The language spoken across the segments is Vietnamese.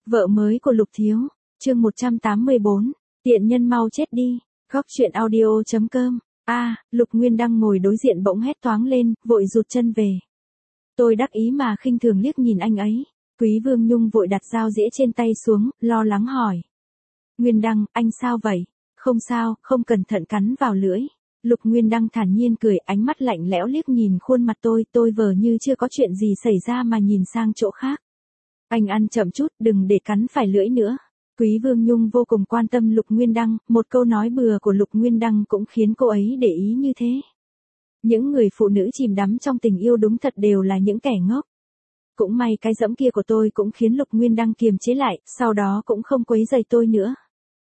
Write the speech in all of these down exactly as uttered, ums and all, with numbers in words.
Vợ mới của Lục Thiếu, chương một trăm tám mươi bốn, tiện nhân mau chết đi, góc chuyện audio chấm com. A, à, Lục Nguyên Đăng ngồi đối diện bỗng hét toáng lên, vội rụt chân về. Tôi đắc ý mà khinh thường liếc nhìn anh ấy. Quý Vương Nhung vội đặt dao dĩa trên tay xuống, lo lắng hỏi. Nguyên Đăng, anh sao vậy? Không sao, không cẩn thận cắn vào lưỡi. Lục Nguyên Đăng thản nhiên cười, ánh mắt lạnh lẽo liếc nhìn khuôn mặt tôi, tôi vờ như chưa có chuyện gì xảy ra mà nhìn sang chỗ khác. Anh ăn chậm chút, đừng để cắn phải lưỡi nữa. Quý Vương Nhung vô cùng quan tâm Lục Nguyên Đăng, một câu nói bừa của Lục Nguyên Đăng cũng khiến cô ấy để ý như thế. Những người phụ nữ chìm đắm trong tình yêu đúng thật đều là những kẻ ngốc. Cũng may cái dẫm kia của tôi cũng khiến Lục Nguyên Đăng kiềm chế lại, sau đó cũng không quấy rầy tôi nữa.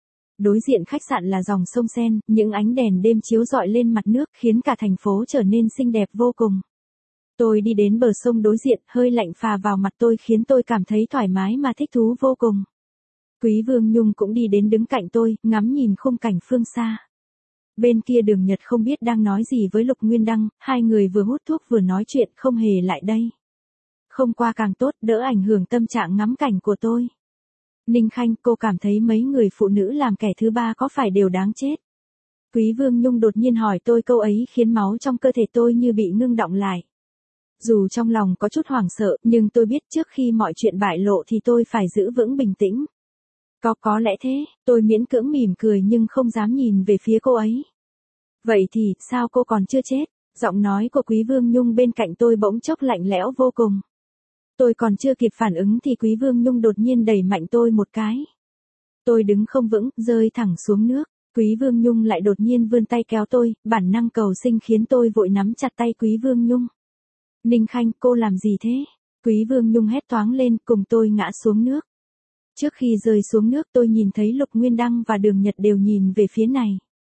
Đối diện khách sạn là dòng sông Sen, những ánh đèn đêm chiếu rọi lên mặt nước khiến cả thành phố trở nên xinh đẹp vô cùng. Tôi đi đến bờ sông đối diện, hơi lạnh phà vào mặt tôi khiến tôi cảm thấy thoải mái mà thích thú vô cùng. Quý Vương Nhung cũng đi đến đứng cạnh tôi, ngắm nhìn khung cảnh phương xa. Bên kia Đường Nhật không biết đang nói gì với Lục Nguyên Đăng, hai người vừa hút thuốc vừa nói chuyện không hề lại đây. Không qua càng tốt, đỡ ảnh hưởng tâm trạng ngắm cảnh của tôi. Ninh Khanh, cô cảm thấy mấy người phụ nữ làm kẻ thứ ba có phải đều đáng chết? Quý Vương Nhung đột nhiên hỏi tôi câu ấy khiến máu trong cơ thể tôi như bị ngưng đọng lại. Dù trong lòng có chút hoảng sợ, nhưng tôi biết trước khi mọi chuyện bại lộ thì tôi phải giữ vững bình tĩnh. Có có lẽ thế, tôi miễn cưỡng mỉm cười nhưng không dám nhìn về phía cô ấy. Vậy thì, sao cô còn chưa chết? Giọng nói của Quý Vương Nhung bên cạnh tôi bỗng chốc lạnh lẽo vô cùng. Tôi còn chưa kịp phản ứng thì Quý Vương Nhung đột nhiên đẩy mạnh tôi một cái. Tôi đứng không vững, rơi thẳng xuống nước. Quý Vương Nhung lại đột nhiên vươn tay kéo tôi, bản năng cầu sinh khiến tôi vội nắm chặt tay Quý Vương Nhung. Ninh Khanh, cô làm gì thế? Quý Vương Nhung hét toáng lên, cùng tôi ngã xuống nước. Trước khi rơi xuống nước tôi nhìn thấy Lục Nguyên Đăng và Đường Nhật đều nhìn về phía này.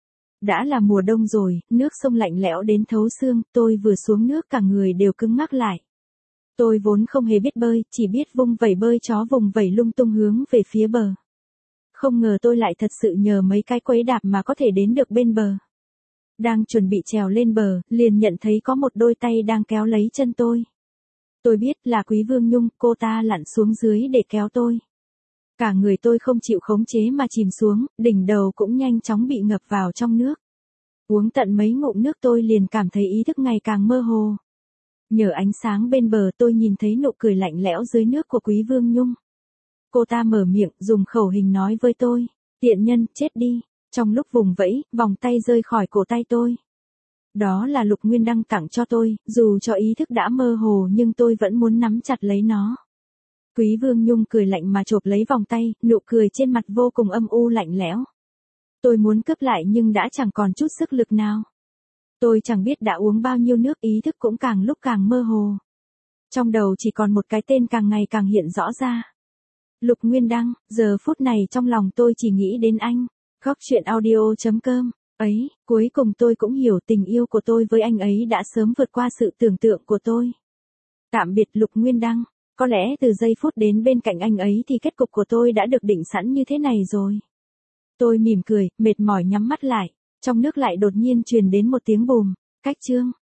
Đã là mùa đông rồi, nước sông lạnh lẽo đến thấu xương, tôi vừa xuống nước cả người đều cứng ngắc lại. Tôi vốn không hề biết bơi, chỉ biết vung vẩy bơi chó vùng vẩy lung tung hướng về phía bờ. Không ngờ tôi lại thật sự nhờ mấy cái quấy đạp mà có thể đến được bên bờ. Đang chuẩn bị trèo lên bờ, liền nhận thấy có một đôi tay đang kéo lấy chân tôi. Tôi biết là Quý Vương Nhung, cô ta lặn xuống dưới để kéo tôi. Cả người tôi không chịu khống chế mà chìm xuống, đỉnh đầu cũng nhanh chóng bị ngập vào trong nước. Uống tận mấy ngụm nước tôi liền cảm thấy ý thức ngày càng mơ hồ. Nhờ ánh sáng bên bờ tôi nhìn thấy nụ cười lạnh lẽo dưới nước của Quý Vương Nhung. Cô ta mở miệng, dùng khẩu hình nói với tôi, tiện nhân, chết đi. Trong lúc vùng vẫy, vòng tay rơi khỏi cổ tay tôi. Đó là Lục Nguyên Đăng tặng cho tôi, dù cho ý thức đã mơ hồ nhưng tôi vẫn muốn nắm chặt lấy nó. Quý Vương Nhung cười lạnh mà chộp lấy vòng tay, nụ cười trên mặt vô cùng âm u lạnh lẽo. Tôi muốn cướp lại nhưng đã chẳng còn chút sức lực nào. Tôi chẳng biết đã uống bao nhiêu nước, ý thức cũng càng lúc càng mơ hồ. Trong đầu chỉ còn một cái tên càng ngày càng hiện rõ ra. Lục Nguyên Đăng, giờ phút này trong lòng tôi chỉ nghĩ đến anh. Góc chuyện audio chấm com. Ấy, cuối cùng tôi cũng hiểu tình yêu của tôi với anh ấy đã sớm vượt qua sự tưởng tượng của tôi. Tạm biệt Lục Nguyên Đăng. Có lẽ từ giây phút đến bên cạnh anh ấy thì kết cục của tôi đã được định sẵn như thế này rồi. Tôi mỉm cười, mệt mỏi nhắm mắt lại. Trong nước lại đột nhiên truyền đến một tiếng bùm. Cách chương.